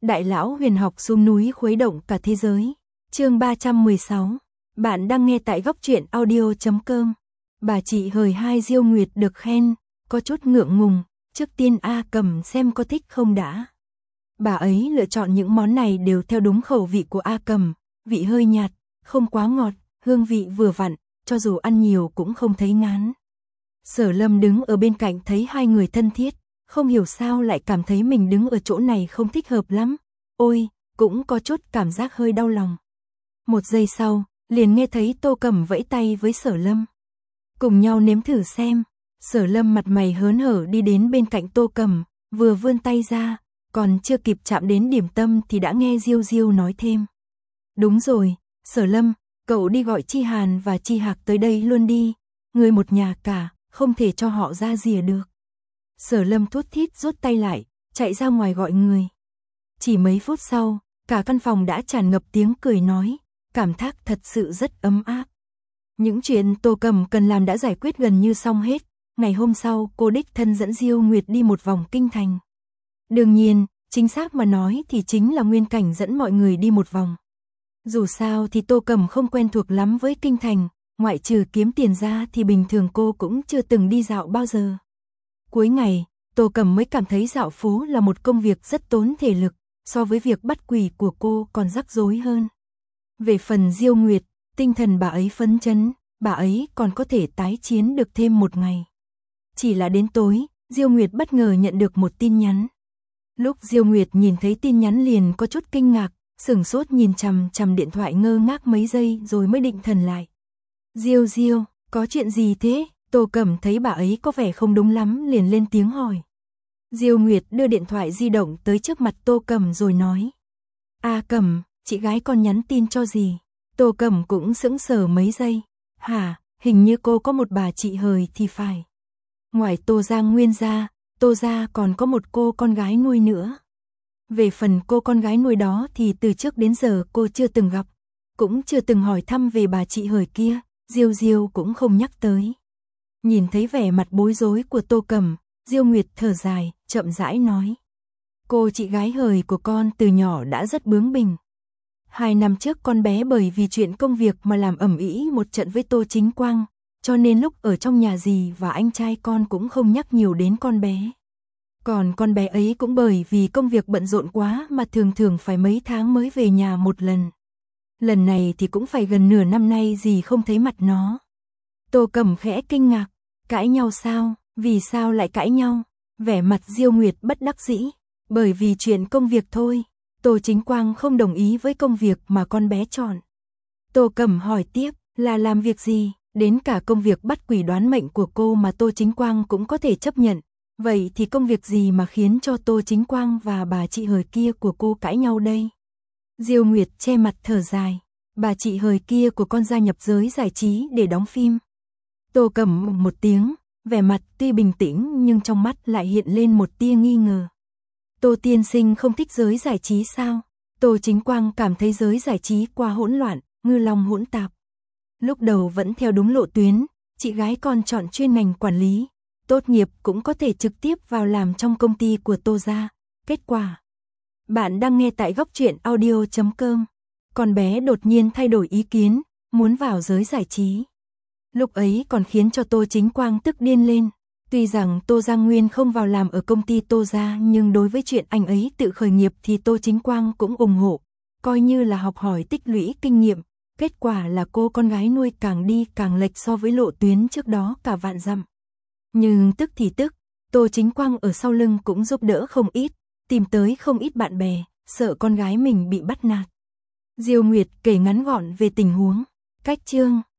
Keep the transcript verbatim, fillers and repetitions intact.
Đại lão huyền học xuống núi khuấy động cả thế giới. Chương ba trăm mười sáu. Bạn đang nghe tại góc truyện audio chấm com. Bà chị hời hai Diêu Nguyệt được khen, có chút ngượng ngùng, trước tiên A Cầm xem có thích không đã. Bà ấy lựa chọn những món này đều theo đúng khẩu vị của A Cầm, vị hơi nhạt, không quá ngọt, hương vị vừa vặn, cho dù ăn nhiều cũng không thấy ngán. Sở Lâm đứng ở bên cạnh thấy hai người thân thiết, không hiểu sao lại cảm thấy mình đứng ở chỗ này không thích hợp lắm. Ôi, cũng có chút cảm giác hơi đau lòng. Một giây sau, liền nghe thấy Tô Cẩm vẫy tay với Sở Lâm. Cùng nhau nếm thử xem. Sở Lâm mặt mày hớn hở đi đến bên cạnh Tô Cẩm, vừa vươn tay ra, còn chưa kịp chạm đến điểm tâm thì đã nghe Diêu Diêu nói thêm. Đúng rồi, Sở Lâm, cậu đi gọi Chi Hàn và Chi Hạc tới đây luôn đi, người một nhà cả, không thể cho họ ra rìa được. Sở Lâm thút thít rút tay lại, chạy ra ngoài gọi người. Chỉ mấy phút sau, cả căn phòng đã tràn ngập tiếng cười nói, cảm giác thật sự rất ấm áp. Những chuyện Tô Cẩm cần làm đã giải quyết gần như xong hết. Ngày hôm sau, cô đích thân dẫn Diêu Nguyệt đi một vòng kinh thành. Đương nhiên, chính xác mà nói thì chính là Nguyên Cảnh dẫn mọi người đi một vòng. Dù sao thì Tô Cẩm không quen thuộc lắm với kinh thành, ngoại trừ kiếm tiền ra thì bình thường cô cũng chưa từng đi dạo bao giờ. Cuối ngày, Tô Cẩm mới cảm thấy dạo phố là một công việc rất tốn thể lực, so với việc bắt quỷ của cô còn rắc rối hơn. Về phần Diêu Nguyệt, tinh thần bà ấy phấn chấn, bà ấy còn có thể tái chiến được thêm một ngày. Chỉ là đến tối, Diêu Nguyệt bất ngờ nhận được một tin nhắn. Lúc Diêu Nguyệt nhìn thấy tin nhắn liền có chút kinh ngạc, sửng sốt nhìn chằm chằm điện thoại ngơ ngác mấy giây rồi mới định thần lại. Diêu Diêu, có chuyện gì thế? Tô Cẩm thấy bà ấy có vẻ không đúng lắm liền lên tiếng hỏi. Diêu Nguyệt đưa điện thoại di động tới trước mặt Tô Cẩm rồi nói. A Cẩm, chị gái con nhắn tin cho gì? Tô Cẩm cũng sững sờ mấy giây. Hả, hình như cô có một bà chị hời thì phải. Ngoài Tô Giang Nguyên ra, Tô gia còn có một cô con gái nuôi nữa. Về phần cô con gái nuôi đó thì từ trước đến giờ cô chưa từng gặp, cũng chưa từng hỏi thăm về bà chị hời kia, Diêu Diêu cũng không nhắc tới. Nhìn thấy vẻ mặt bối rối của Tô Cẩm, Diêu Nguyệt thở dài, chậm rãi nói. Cô chị gái hời của con từ nhỏ đã rất bướng bỉnh. Hai năm trước con bé bởi vì chuyện công việc mà làm ầm ĩ một trận với Tô Chính Quang, cho nên lúc ở trong nhà dì và anh trai con cũng không nhắc nhiều đến con bé. Còn con bé ấy cũng bởi vì công việc bận rộn quá mà thường thường phải mấy tháng mới về nhà một lần. Lần này thì cũng phải gần nửa năm nay dì không thấy mặt nó. Tô Cẩm khẽ kinh ngạc, cãi nhau sao, vì sao lại cãi nhau? Vẻ mặt Diêu Nguyệt bất đắc dĩ, bởi vì chuyện công việc thôi. Tô Chính Quang không đồng ý với công việc mà con bé chọn. Tô Cẩm hỏi tiếp, là làm việc gì? Đến cả công việc bắt quỷ đoán mệnh của cô mà Tô Chính Quang cũng có thể chấp nhận. Vậy thì công việc gì mà khiến cho Tô Chính Quang và bà chị hời kia của cô cãi nhau đây? Diêu Nguyệt che mặt thở dài, bà chị hời kia của con gia nhập giới giải trí để đóng phim. Tô Cẩm một tiếng, vẻ mặt tuy bình tĩnh nhưng trong mắt lại hiện lên một tia nghi ngờ. Tô tiên sinh không thích giới giải trí sao? Tô Chính Quang cảm thấy giới giải trí quá hỗn loạn, ngư long hỗn tạp. Lúc đầu vẫn theo đúng lộ tuyến, chị gái con chọn chuyên ngành quản lý, tốt nghiệp cũng có thể trực tiếp vào làm trong công ty của Tô gia. Kết quả, bạn đang nghe tại góc truyện audio chấm com. Con bé đột nhiên thay đổi ý kiến, muốn vào giới giải trí. Lúc ấy còn khiến cho Tô Chính Quang tức điên lên. Tuy rằng Tô Giang Nguyên không vào làm ở công ty Tô gia nhưng đối với chuyện anh ấy tự khởi nghiệp thì Tô Chính Quang cũng ủng hộ, coi như là học hỏi tích lũy kinh nghiệm. Kết quả là cô con gái nuôi càng đi càng lệch so với lộ tuyến trước đó cả vạn dặm. Nhưng tức thì tức, Tô Chính Quang ở sau lưng cũng giúp đỡ không ít, tìm tới không ít bạn bè, sợ con gái mình bị bắt nạt. Diêu Nguyệt kể ngắn gọn về tình huống. Cách chương